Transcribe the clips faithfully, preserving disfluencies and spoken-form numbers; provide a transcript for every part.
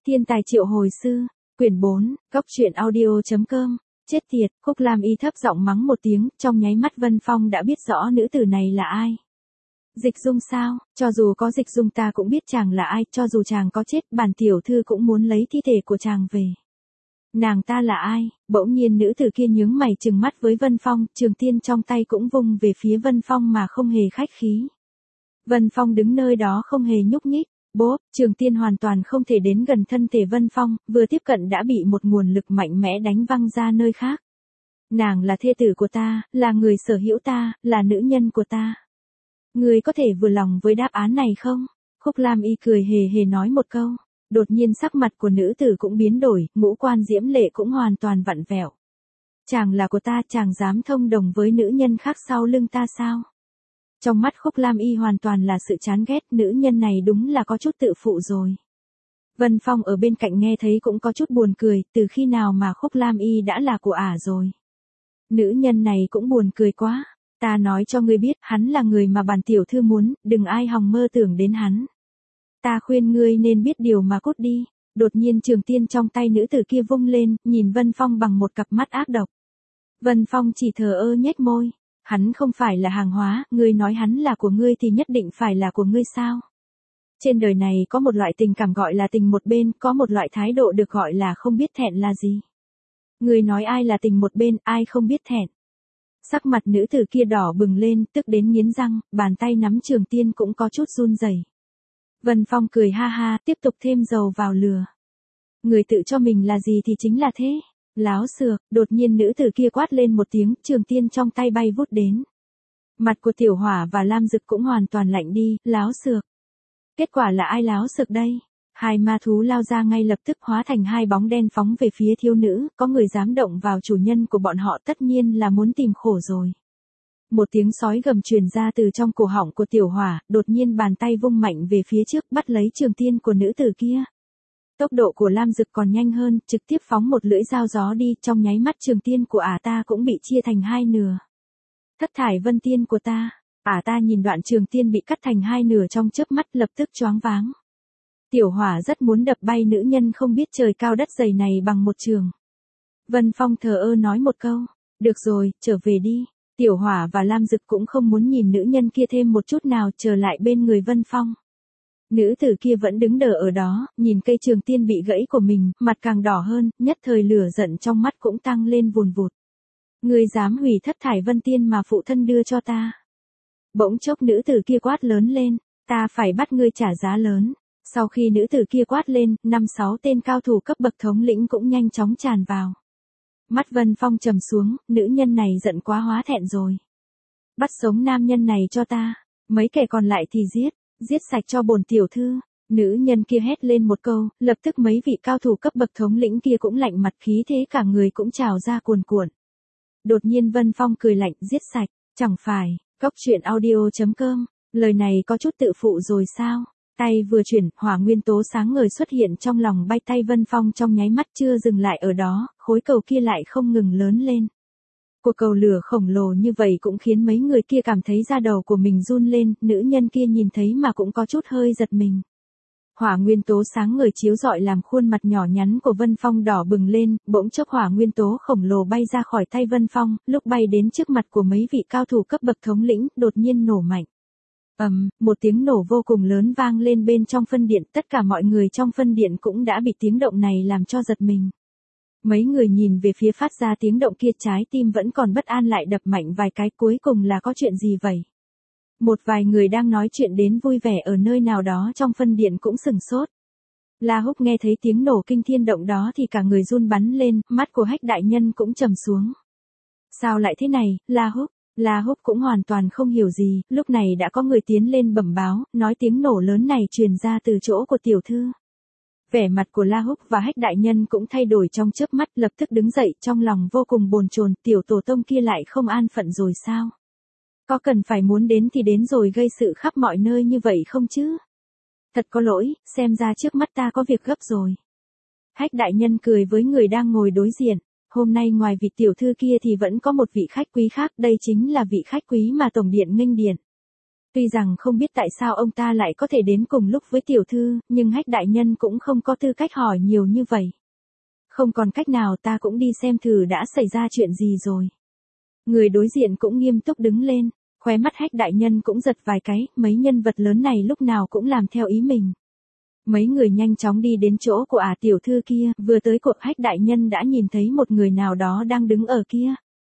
Thiên tài triệu hồi sư, quyển bốn, góc truyện audio.com, chết tiệt, Khúc Lam Y thấp giọng mắng một tiếng, trong nháy mắt Vân Phong đã biết rõ nữ tử này là ai. Dịch Dung sao, cho dù có Dịch Dung ta cũng biết chàng là ai, cho dù chàng có chết, bản tiểu thư cũng muốn lấy thi thể của chàng về. Nàng ta là ai? Bỗng nhiên nữ tử kia nhướng mày trừng mắt với Vân Phong, trường tiên trong tay cũng vung về phía Vân Phong mà không hề khách khí. Vân Phong đứng nơi đó không hề nhúc nhích. Bốp, trường tiên hoàn toàn không thể đến gần thân thể Vân Phong, vừa tiếp cận đã bị một nguồn lực mạnh mẽ đánh văng ra nơi khác. Nàng là thê tử của ta, là người sở hữu ta, là nữ nhân của ta. Ngươi có thể vừa lòng với đáp án này không? Khúc Lam Y cười hề hề nói một câu. Đột nhiên sắc mặt của nữ tử cũng biến đổi, ngũ quan diễm lệ cũng hoàn toàn vặn vẹo. Chàng là của ta, chàng dám thông đồng với nữ nhân khác sau lưng ta sao? Trong mắt Khúc Lam Y hoàn toàn là sự chán ghét, nữ nhân này đúng là có chút tự phụ rồi. Vân Phong ở bên cạnh nghe thấy cũng có chút buồn cười, từ khi nào mà Khúc Lam Y đã là của ả rồi. Nữ nhân này cũng buồn cười quá, ta nói cho ngươi biết, hắn là người mà bản tiểu thư muốn, đừng ai hòng mơ tưởng đến hắn. Ta khuyên ngươi nên biết điều mà cút đi. Đột nhiên trường tiên trong tay nữ tử kia vung lên, nhìn Vân Phong bằng một cặp mắt ác độc. Vân Phong chỉ thờ ơ nhếch môi. Hắn không phải là hàng hóa, ngươi nói hắn là của ngươi thì nhất định phải là của ngươi sao? Trên đời này có một loại tình cảm gọi là tình một bên, có một loại thái độ được gọi là không biết thẹn là gì? Ngươi nói ai là tình một bên, ai không biết thẹn? Sắc mặt nữ tử kia đỏ bừng lên, tức đến nghiến răng, bàn tay nắm trường tiên cũng có chút run rẩy. Vân Phong cười ha ha, tiếp tục thêm dầu vào lửa. Người tự cho mình là gì thì chính là thế. Láo xược, đột nhiên nữ tử kia quát lên một tiếng, trường tiên trong tay bay vút đến. Mặt của Tiểu Hỏa và Lam Dực cũng hoàn toàn lạnh đi, láo xược. Kết quả là ai láo xược đây? Hai ma thú lao ra ngay lập tức hóa thành hai bóng đen phóng về phía thiếu nữ, có người dám động vào chủ nhân của bọn họ tất nhiên là muốn tìm khổ rồi. Một tiếng sói gầm truyền ra từ trong cổ họng của Tiểu Hỏa, đột nhiên bàn tay vung mạnh về phía trước bắt lấy trường tiên của nữ tử kia. Tốc độ của Lam Dực còn nhanh hơn, trực tiếp phóng một lưỡi dao gió đi, trong nháy mắt trường tiên của ả ta cũng bị chia thành hai nửa. Thất thải vân tiên của ta, ả ta nhìn đoạn trường tiên bị cắt thành hai nửa trong chớp mắt lập tức choáng váng. Tiểu Hỏa rất muốn đập bay nữ nhân không biết trời cao đất dày này bằng một trường. Vân Phong thờ ơ nói một câu, được rồi, trở về đi. Tiểu Hỏa và Lam Dực cũng không muốn nhìn nữ nhân kia thêm một chút nào, trở lại bên người Vân Phong. Nữ tử kia vẫn đứng đờ ở đó, nhìn cây trường tiên bị gãy của mình, mặt càng đỏ hơn, nhất thời lửa giận trong mắt cũng tăng lên vùn vụt. Ngươi dám hủy thất thải vân tiên mà phụ thân đưa cho ta. Bỗng chốc nữ tử kia quát lớn lên, ta phải bắt ngươi trả giá lớn. Sau khi nữ tử kia quát lên, năm sáu tên cao thủ cấp bậc thống lĩnh cũng nhanh chóng tràn vào. Mắt Vân Phong trầm xuống, nữ nhân này giận quá hóa thẹn rồi. Bắt sống nam nhân này cho ta, mấy kẻ còn lại thì giết. Giết sạch cho bổn tiểu thư. Nữ nhân kia hét lên một câu, lập tức mấy vị cao thủ cấp bậc thống lĩnh kia cũng lạnh mặt, khí thế cả người cũng trào ra cuồn cuộn. Đột nhiên Vân Phong cười lạnh, giết sạch, chẳng phải, góc truyện audio.com, lời này có chút tự phụ rồi sao? Tay vừa chuyển, hỏa nguyên tố sáng ngời xuất hiện trong lòng bay tay Vân Phong trong nháy mắt, chưa dừng lại ở đó, khối cầu kia lại không ngừng lớn lên. Cuộc cầu lửa khổng lồ như vậy cũng khiến mấy người kia cảm thấy da đầu của mình run lên, nữ nhân kia nhìn thấy mà cũng có chút hơi giật mình. Hỏa nguyên tố sáng ngời chiếu rọi làm khuôn mặt nhỏ nhắn của Vân Phong đỏ bừng lên, bỗng chốc hỏa nguyên tố khổng lồ bay ra khỏi tay Vân Phong, lúc bay đến trước mặt của mấy vị cao thủ cấp bậc thống lĩnh, đột nhiên nổ mạnh. Ầm, um, một tiếng nổ vô cùng lớn vang lên bên trong phân điện, tất cả mọi người trong phân điện cũng đã bị tiếng động này làm cho giật mình. Mấy người nhìn về phía phát ra tiếng động kia, trái tim vẫn còn bất an lại đập mạnh vài cái, cuối cùng là có chuyện gì vậy? Một vài người đang nói chuyện đến vui vẻ ở nơi nào đó trong phân điện cũng sừng sốt. La Húc nghe thấy tiếng nổ kinh thiên động đó thì cả người run bắn lên, mắt của Hách đại nhân cũng trầm xuống. Sao lại thế này, La Húc? La Húc cũng hoàn toàn không hiểu gì, lúc này đã có người tiến lên bẩm báo, nói tiếng nổ lớn này truyền ra từ chỗ của tiểu thư. Vẻ mặt của La Húc và Hách đại nhân cũng thay đổi trong chớp mắt, lập tức đứng dậy, trong lòng vô cùng bồn chồn, tiểu tổ tông kia lại không an phận rồi sao? Có cần phải muốn đến thì đến rồi gây sự khắp mọi nơi như vậy không chứ? Thật có lỗi, xem ra trước mắt ta có việc gấp rồi. Hách đại nhân cười với người đang ngồi đối diện, hôm nay ngoài vị tiểu thư kia thì vẫn có một vị khách quý khác, đây chính là vị khách quý mà tổng điện nghênh điện. Tuy rằng không biết tại sao ông ta lại có thể đến cùng lúc với tiểu thư, nhưng Hách đại nhân cũng không có tư cách hỏi nhiều như vậy. Không còn cách nào, ta cũng đi xem thử đã xảy ra chuyện gì rồi. Người đối diện cũng nghiêm túc đứng lên, khóe mắt Hách đại nhân cũng giật vài cái, mấy nhân vật lớn này lúc nào cũng làm theo ý mình. Mấy người nhanh chóng đi đến chỗ của ả tiểu thư kia, vừa tới cuộc Hách đại nhân đã nhìn thấy một người nào đó đang đứng ở kia.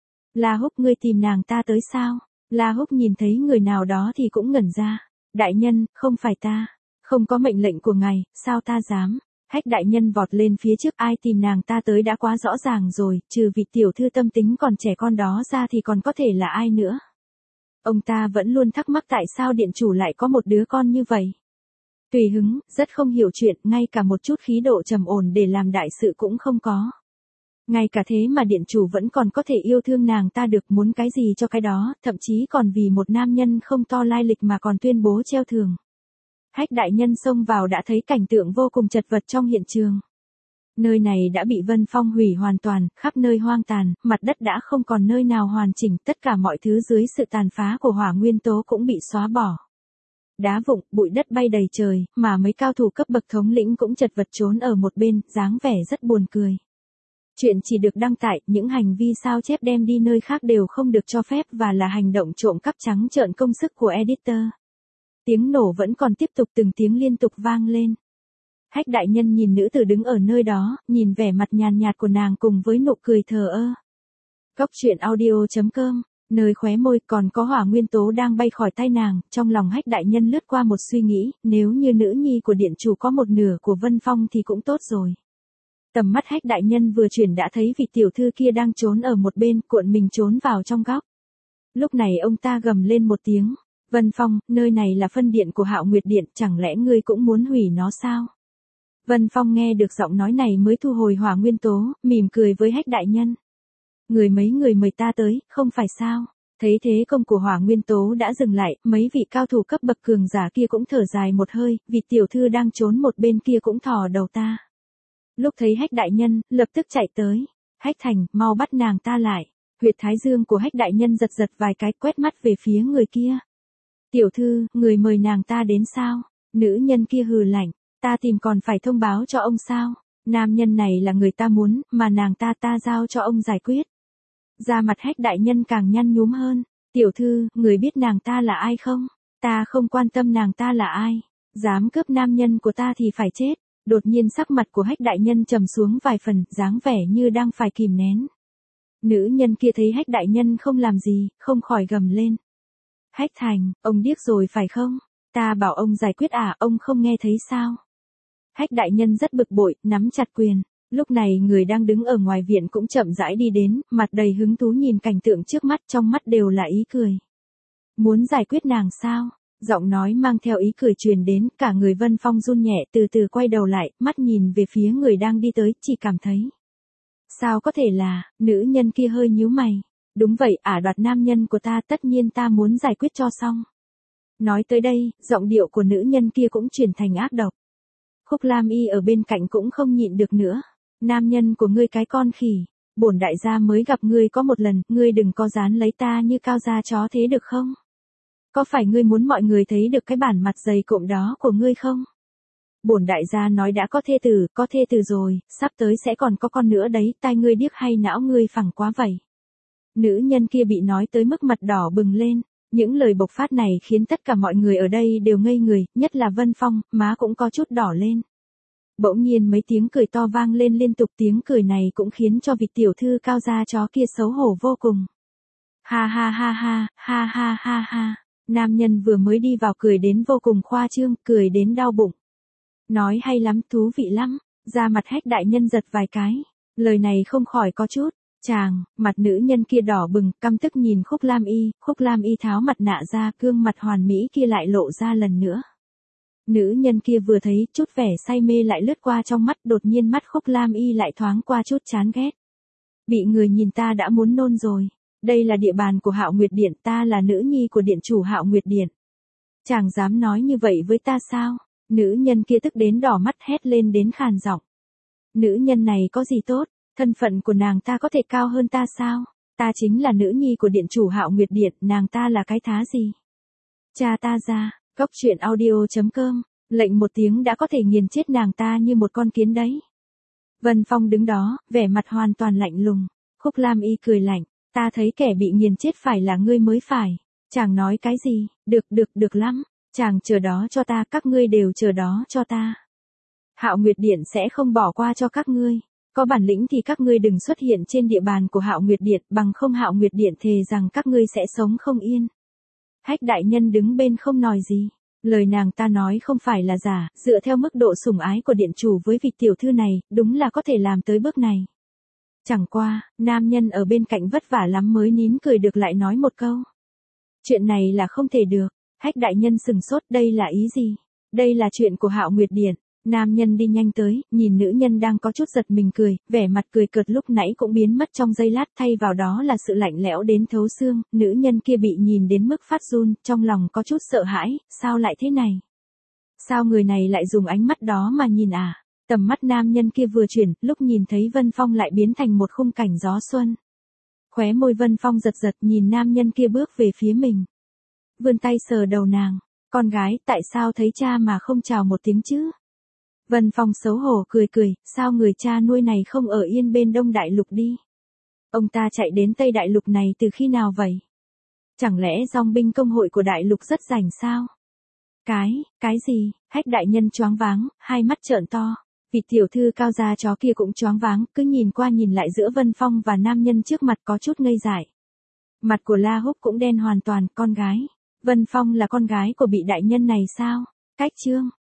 La Húc, ngươi tìm nàng ta tới sao? La Húc nhìn thấy người nào đó thì cũng ngẩn ra. Đại nhân, không phải ta. Không có mệnh lệnh của ngài, sao ta dám? Hách đại nhân vọt lên phía trước, ai tìm nàng ta tới đã quá rõ ràng rồi, trừ vị tiểu thư tâm tính còn trẻ con đó ra thì còn có thể là ai nữa. Ông ta vẫn luôn thắc mắc tại sao điện chủ lại có một đứa con như vậy. Tùy hứng, rất không hiểu chuyện, ngay cả một chút khí độ trầm ổn để làm đại sự cũng không có. Ngay cả thế mà điện chủ vẫn còn có thể yêu thương nàng ta được, muốn cái gì cho cái đó, thậm chí còn vì một nam nhân không to lai lịch mà còn tuyên bố treo thưởng. Hách đại nhân xông vào đã thấy cảnh tượng vô cùng chật vật trong hiện trường. Nơi này đã bị Vân Phong hủy hoàn toàn, khắp nơi hoang tàn, mặt đất đã không còn nơi nào hoàn chỉnh, tất cả mọi thứ dưới sự tàn phá của hỏa nguyên tố cũng bị xóa bỏ. Đá vụn, bụi đất bay đầy trời, mà mấy cao thủ cấp bậc thống lĩnh cũng chật vật trốn ở một bên, dáng vẻ rất buồn cười. Chuyện chỉ được đăng tải, những hành vi sao chép đem đi nơi khác đều không được cho phép và là hành động trộm cắp trắng trợn công sức của editor. Tiếng nổ vẫn còn tiếp tục, từng tiếng liên tục vang lên. Hách đại nhân nhìn nữ tử đứng ở nơi đó, nhìn vẻ mặt nhàn nhạt của nàng cùng với nụ cười thờ ơ. Góc truyện audio chấm com, nơi khóe môi còn có hỏa nguyên tố đang bay khỏi tay nàng, trong lòng Hách đại nhân lướt qua một suy nghĩ, nếu như nữ nhi của điện chủ có một nửa của Vân Phong thì cũng tốt rồi. Tầm mắt Hách đại nhân vừa chuyển đã thấy vị tiểu thư kia đang trốn ở một bên, cuộn mình trốn vào trong góc. Lúc này ông ta gầm lên một tiếng, Vân Phong, nơi này là phân điện của Hạo Nguyệt Điện, chẳng lẽ ngươi cũng muốn hủy nó sao? Vân Phong nghe được giọng nói này mới thu hồi hỏa nguyên tố, mỉm cười với Hách đại nhân. Người mấy người mời ta tới, không phải sao? Thấy thế công của hỏa nguyên tố đã dừng lại, mấy vị cao thủ cấp bậc cường giả kia cũng thở dài một hơi, vị tiểu thư đang trốn một bên kia cũng thò đầu ta. Lúc thấy Hách đại nhân, lập tức chạy tới. Hách Thành, mau bắt nàng ta lại. Huyệt thái dương của Hách đại nhân giật giật vài cái, quét mắt về phía người kia. Tiểu thư, người mời nàng ta đến sao? Nữ nhân kia hừ lạnh, ta tìm còn phải thông báo cho ông sao? Nam nhân này là người ta muốn, mà nàng ta ta giao cho ông giải quyết. Da mặt Hách đại nhân càng nhăn nhúm hơn. Tiểu thư, người biết nàng ta là ai không? Ta không quan tâm nàng ta là ai. Dám cướp nam nhân của ta thì phải chết. Đột nhiên sắc mặt của Hách đại nhân trầm xuống vài phần, dáng vẻ như đang phải kìm nén. Nữ nhân kia thấy Hách đại nhân không làm gì, không khỏi gầm lên. Hách Thành, ông điếc rồi phải không? Ta bảo ông giải quyết à, ông không nghe thấy sao? Hách đại nhân rất bực bội, nắm chặt quyền. Lúc này người đang đứng ở ngoài viện cũng chậm rãi đi đến, mặt đầy hứng thú nhìn cảnh tượng trước mắt, trong mắt đều là ý cười. Muốn giải quyết nàng sao? Giọng nói mang theo ý cười truyền đến, cả người Vân Phong run nhẹ, từ từ quay đầu lại, mắt nhìn về phía người đang đi tới, chỉ cảm thấy. Sao có thể là, nữ nhân kia hơi nhíu mày. Đúng vậy, ả đoạt nam nhân của ta, tất nhiên ta muốn giải quyết cho xong. Nói tới đây, giọng điệu của nữ nhân kia cũng chuyển thành ác độc. Khúc Lam Y ở bên cạnh cũng không nhịn được nữa. Nam nhân của ngươi cái con khỉ, bổn đại gia mới gặp ngươi có một lần, ngươi đừng có dán lấy ta như cao da chó thế được không? Có phải ngươi muốn mọi người thấy được cái bản mặt dày cộm đó của ngươi không? Bổn đại gia nói đã có thê tử, có thê tử rồi, sắp tới sẽ còn có con nữa đấy, tai ngươi điếc hay não ngươi phẳng quá vậy? Nữ nhân kia bị nói tới mức mặt đỏ bừng lên, những lời bộc phát này khiến tất cả mọi người ở đây đều ngây người, nhất là Vân Phong, má cũng có chút đỏ lên. Bỗng nhiên mấy tiếng cười to vang lên liên tục, tiếng cười này cũng khiến cho vị tiểu thư cao da chó kia xấu hổ vô cùng. Ha ha ha ha, ha ha ha ha. Nam nhân vừa mới đi vào cười đến vô cùng khoa trương, cười đến đau bụng. Nói hay lắm, thú vị lắm, da mặt Hách đại nhân giật vài cái. Lời này không khỏi có chút, chàng, mặt nữ nhân kia đỏ bừng, căm tức nhìn Khúc Lam Y, Khúc Lam Y tháo mặt nạ ra, gương mặt hoàn mỹ kia lại lộ ra lần nữa. Nữ nhân kia vừa thấy, chút vẻ say mê lại lướt qua trong mắt, đột nhiên mắt Khúc Lam Y lại thoáng qua chút chán ghét. Bị người nhìn ta đã muốn nôn rồi. Đây là địa bàn của Hạo Nguyệt Điện, ta là nữ nhi của điện chủ Hạo Nguyệt Điện. Chàng dám nói như vậy với ta sao? Nữ nhân kia tức đến đỏ mắt hét lên đến khàn giọng. Nữ nhân này có gì tốt, thân phận của nàng ta có thể cao hơn ta sao? Ta chính là nữ nhi của điện chủ Hạo Nguyệt Điện, nàng ta là cái thá gì? Cha ta ra, góc truyện audio.com, lệnh một tiếng đã có thể nghiền chết nàng ta như một con kiến đấy. Vân Phong đứng đó, vẻ mặt hoàn toàn lạnh lùng. Khúc Lam Y cười lạnh, ta thấy kẻ bị nghiền chết phải là ngươi mới phải. Chàng nói cái gì, được được được lắm, chàng chờ đó cho ta, các ngươi đều chờ đó cho ta. Hạo Nguyệt Điện sẽ không bỏ qua cho các ngươi. Có bản lĩnh thì các ngươi đừng xuất hiện trên địa bàn của Hạo Nguyệt Điện, bằng không Hạo Nguyệt Điện thề rằng các ngươi sẽ sống không yên. Hách đại nhân đứng bên không nói gì. Lời nàng ta nói không phải là giả, dựa theo mức độ sủng ái của điện chủ với vị tiểu thư này, đúng là có thể làm tới bước này. Chẳng qua, nam nhân ở bên cạnh vất vả lắm mới nín cười được lại nói một câu. Chuyện này là không thể được. Hách đại nhân sừng sốt, đây là ý gì? Đây là chuyện của Hạo Nguyệt Điện. Nam nhân đi nhanh tới, nhìn nữ nhân đang có chút giật mình cười, vẻ mặt cười cợt lúc nãy cũng biến mất trong giây lát, thay vào đó là sự lạnh lẽo đến thấu xương. Nữ nhân kia bị nhìn đến mức phát run, trong lòng có chút sợ hãi, sao lại thế này? Sao người này lại dùng ánh mắt đó mà nhìn à? Tầm mắt nam nhân kia vừa chuyển, lúc nhìn thấy Vân Phong lại biến thành một khung cảnh gió xuân. Khóe môi Vân Phong giật giật nhìn nam nhân kia bước về phía mình. Vươn tay sờ đầu nàng, con gái, tại sao thấy cha mà không chào một tiếng chứ? Vân Phong xấu hổ cười cười, sao người cha nuôi này không ở yên bên Đông Đại Lục đi? Ông ta chạy đến Tây Đại Lục này từ khi nào vậy? Chẳng lẽ dòng binh công hội của Đại Lục rất rảnh sao? Cái, cái gì? Hách đại nhân choáng váng, hai mắt trợn to. Vị tiểu thư cao da chó kia cũng choáng váng, cứ nhìn qua nhìn lại giữa Vân Phong và nam nhân trước mặt có chút ngây dại. Mặt của La Húc cũng đen hoàn toàn, con gái. Vân Phong là con gái của vị đại nhân này sao? Cách chương.